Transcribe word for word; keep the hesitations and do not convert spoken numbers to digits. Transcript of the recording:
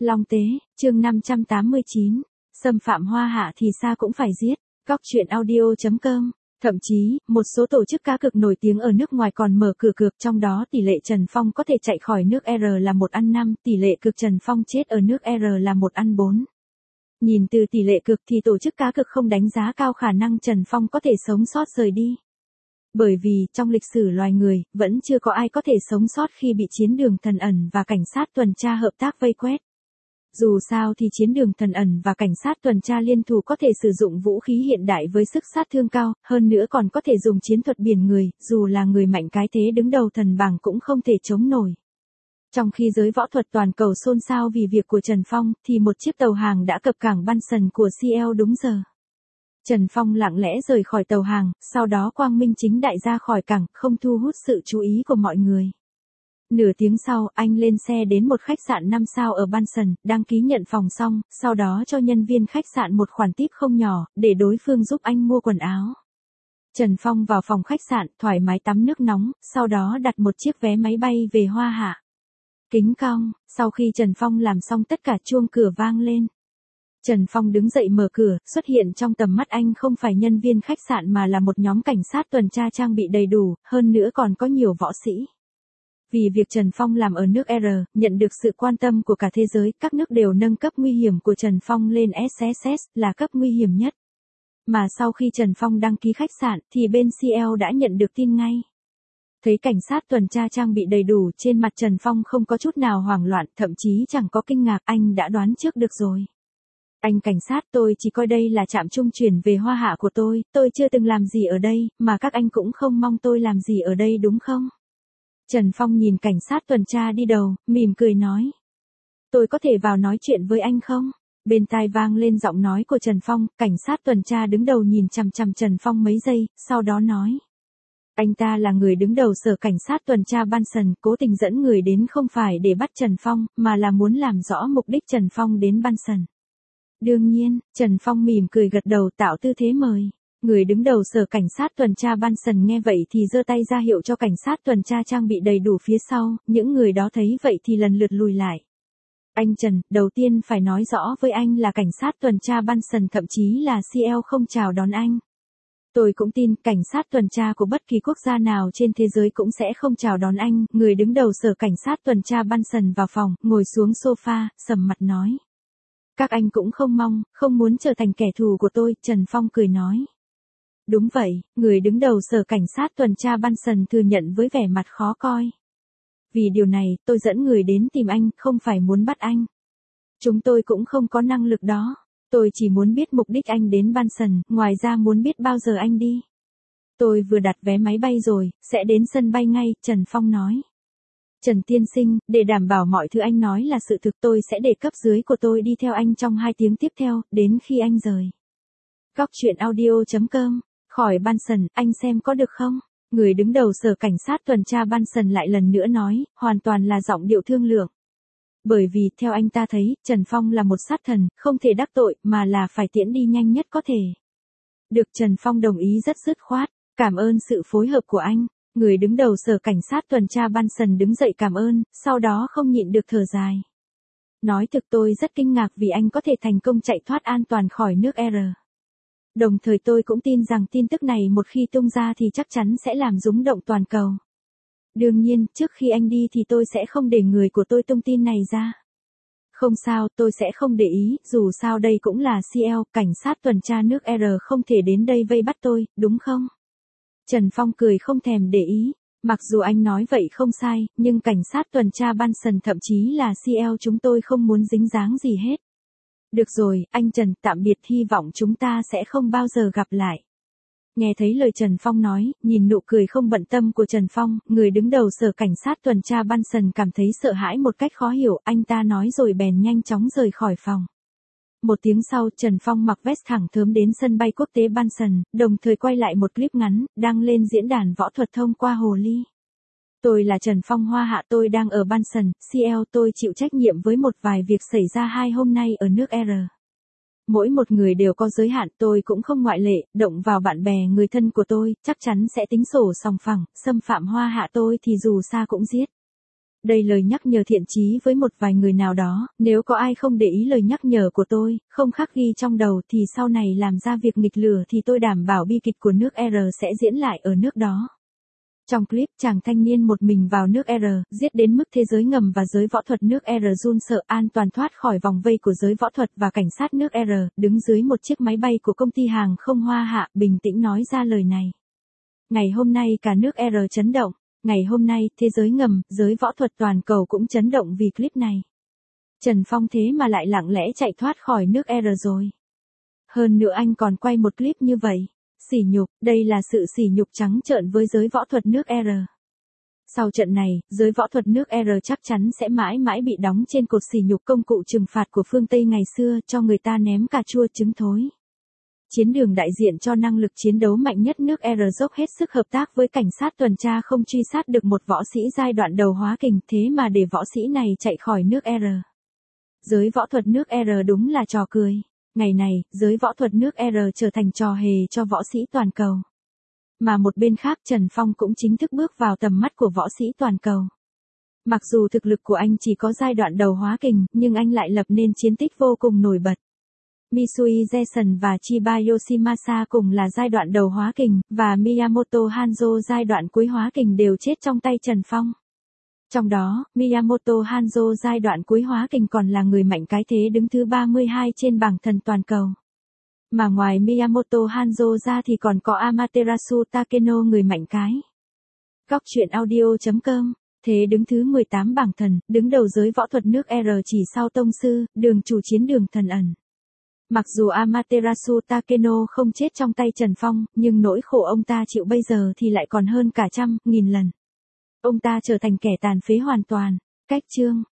Long Tế, chương năm trăm tám mươi chín. Xâm phạm hoa hạ thì xa cũng phải giết. Cóc truyện audio chấm com. Thậm chí, một số tổ chức cá cược nổi tiếng ở nước ngoài còn mở cửa cược, trong đó tỷ lệ Trần Phong có thể chạy khỏi nước R là một ăn năm, tỷ lệ cược Trần Phong chết ở nước R là một ăn bốn. Nhìn từ tỷ lệ cược thì tổ chức cá cược không đánh giá cao khả năng Trần Phong có thể sống sót rời đi. Bởi vì, trong lịch sử loài người, vẫn chưa có ai có thể sống sót khi bị chiến đường thần ẩn và cảnh sát tuần tra hợp tác vây quét. Dù sao thì chiến đường thần ẩn và cảnh sát tuần tra liên thủ có thể sử dụng vũ khí hiện đại với sức sát thương cao, hơn nữa còn có thể dùng chiến thuật biển người, dù là người mạnh cái thế đứng đầu thần bảng cũng không thể chống nổi. Trong khi giới võ thuật toàn cầu xôn xao vì việc của Trần Phong, thì một chiếc tàu hàng đã cập cảng Banson của xê lờ đúng giờ. Trần Phong lặng lẽ rời khỏi tàu hàng, sau đó quang minh chính đại ra khỏi cảng, không thu hút sự chú ý của mọi người. Nửa tiếng sau, anh lên xe đến một khách sạn năm sao ở Banson, đăng ký nhận phòng xong, sau đó cho nhân viên khách sạn một khoản tip không nhỏ, để đối phương giúp anh mua quần áo. Trần Phong vào phòng khách sạn, thoải mái tắm nước nóng, sau đó đặt một chiếc vé máy bay về Hoa Hạ. Kính cong, sau khi Trần Phong làm xong tất cả chuông cửa vang lên. Trần Phong đứng dậy mở cửa, xuất hiện trong tầm mắt anh không phải nhân viên khách sạn mà là một nhóm cảnh sát tuần tra trang bị đầy đủ, hơn nữa còn có nhiều võ sĩ. Vì việc Trần Phong làm ở nước R, nhận được sự quan tâm của cả thế giới, các nước đều nâng cấp nguy hiểm của Trần Phong lên ét ét ét, là cấp nguy hiểm nhất. Mà sau khi Trần Phong đăng ký khách sạn, thì bên xê lờ đã nhận được tin ngay. Thấy cảnh sát tuần tra trang bị đầy đủ, trên mặt Trần Phong không có chút nào hoảng loạn, thậm chí chẳng có kinh ngạc, anh đã đoán trước được rồi. Anh cảnh sát, tôi chỉ coi đây là trạm trung chuyển về Hoa Hạ của tôi, tôi chưa từng làm gì ở đây, mà các anh cũng không mong tôi làm gì ở đây đúng không? Trần Phong nhìn cảnh sát tuần tra đi đầu, mỉm cười nói. Tôi có thể vào nói chuyện với anh không? Bên tai vang lên giọng nói của Trần Phong, cảnh sát tuần tra đứng đầu nhìn chằm chằm Trần Phong mấy giây, sau đó nói. Anh ta là người đứng đầu sở cảnh sát tuần tra Banson, cố tình dẫn người đến không phải để bắt Trần Phong, mà là muốn làm rõ mục đích Trần Phong đến Banson. Đương nhiên, Trần Phong mỉm cười gật đầu tạo tư thế mời. Người đứng đầu sở cảnh sát tuần tra Banson nghe vậy thì giơ tay ra hiệu cho cảnh sát tuần tra trang bị đầy đủ phía sau, những người đó thấy vậy thì lần lượt lùi lại. Anh Trần, đầu tiên phải nói rõ với anh là cảnh sát tuần tra Banson thậm chí là xê lờ không chào đón anh. Tôi cũng tin cảnh sát tuần tra của bất kỳ quốc gia nào trên thế giới cũng sẽ không chào đón anh. Người đứng đầu sở cảnh sát tuần tra Banson vào phòng, ngồi xuống sofa, sầm mặt nói. Các anh cũng không mong, không muốn trở thành kẻ thù của tôi, Trần Phong cười nói. Đúng vậy, người đứng đầu sở cảnh sát tuần tra Banson thừa nhận với vẻ mặt khó coi. Vì điều này, tôi dẫn người đến tìm anh, không phải muốn bắt anh. Chúng tôi cũng không có năng lực đó. Tôi chỉ muốn biết mục đích anh đến Banson, ngoài ra muốn biết bao giờ anh đi. Tôi vừa đặt vé máy bay rồi, sẽ đến sân bay ngay, Trần Phong nói. Trần tiên sinh, để đảm bảo mọi thứ anh nói là sự thực, tôi sẽ để cấp dưới của tôi đi theo anh trong hai tiếng tiếp theo, đến khi anh rời. Cóc truyện audio chấm com. Khỏi Banson, anh xem có được không? Người đứng đầu sở cảnh sát tuần tra Banson lại lần nữa nói, hoàn toàn là giọng điệu thương lượng. Bởi vì, theo anh ta thấy, Trần Phong là một sát thần, không thể đắc tội, mà là phải tiễn đi nhanh nhất có thể. Được, Trần Phong đồng ý rất dứt khoát, cảm ơn sự phối hợp của anh. Người đứng đầu sở cảnh sát tuần tra Banson đứng dậy cảm ơn, sau đó không nhịn được thở dài. Nói thực tôi rất kinh ngạc vì anh có thể thành công chạy thoát an toàn khỏi nước R. Đồng thời tôi cũng tin rằng tin tức này một khi tung ra thì chắc chắn sẽ làm rúng động toàn cầu. Đương nhiên, trước khi anh đi thì tôi sẽ không để người của tôi tung tin này ra. Không sao, tôi sẽ không để ý, dù sao đây cũng là xê lờ, cảnh sát tuần tra nước R không thể đến đây vây bắt tôi, đúng không? Trần Phong cười không thèm để ý. Mặc dù anh nói vậy không sai, nhưng cảnh sát tuần tra Banson thậm chí là xê lờ chúng tôi không muốn dính dáng gì hết. Được rồi, anh Trần, tạm biệt, hy vọng chúng ta sẽ không bao giờ gặp lại. Nghe thấy lời Trần Phong nói, nhìn nụ cười không bận tâm của Trần Phong, người đứng đầu sở cảnh sát tuần tra Banson cảm thấy sợ hãi một cách khó hiểu, anh ta nói rồi bèn nhanh chóng rời khỏi phòng. Một tiếng sau, Trần Phong mặc vest thẳng thớm đến sân bay quốc tế Banson, đồng thời quay lại một clip ngắn, đăng lên diễn đàn võ thuật thông qua hồ ly. Tôi là Trần Phong Hoa Hạ, tôi đang ở Banson, xê lờ, tôi chịu trách nhiệm với một vài việc xảy ra hai hôm nay ở nước R. Mỗi một người đều có giới hạn, tôi cũng không ngoại lệ, động vào bạn bè người thân của tôi, chắc chắn sẽ tính sổ sòng phẳng, xâm phạm Hoa Hạ tôi thì dù xa cũng giết. Đây lời nhắc nhở thiện chí với một vài người nào đó, nếu có ai không để ý lời nhắc nhở của tôi, không khắc ghi trong đầu thì sau này làm ra việc nghịch lửa thì tôi đảm bảo bi kịch của nước R sẽ diễn lại ở nước đó. Trong clip, chàng thanh niên một mình vào nước R, giết đến mức thế giới ngầm và giới võ thuật nước R run sợ, an toàn thoát khỏi vòng vây của giới võ thuật và cảnh sát nước R, đứng dưới một chiếc máy bay của công ty hàng không Hoa Hạ, bình tĩnh nói ra lời này. Ngày hôm nay cả nước R chấn động. Ngày hôm nay, thế giới ngầm, giới võ thuật toàn cầu cũng chấn động vì clip này. Trần Phong thế mà lại lặng lẽ chạy thoát khỏi nước R rồi. Hơn nữa anh còn quay một clip như vậy. Sỉ nhục, đây là sự sỉ nhục trắng trợn với giới võ thuật nước R. Sau trận này, giới võ thuật nước R chắc chắn sẽ mãi mãi bị đóng trên cột sỉ nhục công cụ trừng phạt của phương Tây ngày xưa, cho người ta ném cà chua trứng thối. Chiến đường đại diện cho năng lực chiến đấu mạnh nhất nước R dốc hết sức hợp tác với cảnh sát tuần tra không truy sát được một võ sĩ giai đoạn đầu hóa kình, thế mà để võ sĩ này chạy khỏi nước R. Giới võ thuật nước R đúng là trò cười. Ngày này, giới võ thuật nước R trở thành trò hề cho võ sĩ toàn cầu. Mà một bên khác Trần Phong cũng chính thức bước vào tầm mắt của võ sĩ toàn cầu. Mặc dù thực lực của anh chỉ có giai đoạn đầu hóa kình, nhưng anh lại lập nên chiến tích vô cùng nổi bật. Misui Jason và Chiba Yoshimasa cùng là giai đoạn đầu hóa kình, và Miyamoto Hanzo giai đoạn cuối hóa kình đều chết trong tay Trần Phong. Trong đó, Miyamoto Hanzo giai đoạn cuối hóa kình còn là người mạnh cái thế đứng thứ ba mươi hai trên bảng thần toàn cầu. Mà ngoài Miyamoto Hanzo ra thì còn có Amaterasu Takeno người mạnh cái. Góc truyện audio chấm com, thế đứng thứ mười tám bảng thần, đứng đầu giới võ thuật nước R chỉ sau Tông Sư, Đường Chủ Chiến Đường Thần Ẩn. Mặc dù Amaterasu Takeno không chết trong tay Trần Phong, nhưng nỗi khổ ông ta chịu bây giờ thì lại còn hơn cả trăm, nghìn lần. Ông ta trở thành kẻ tàn phế hoàn toàn. Cách chương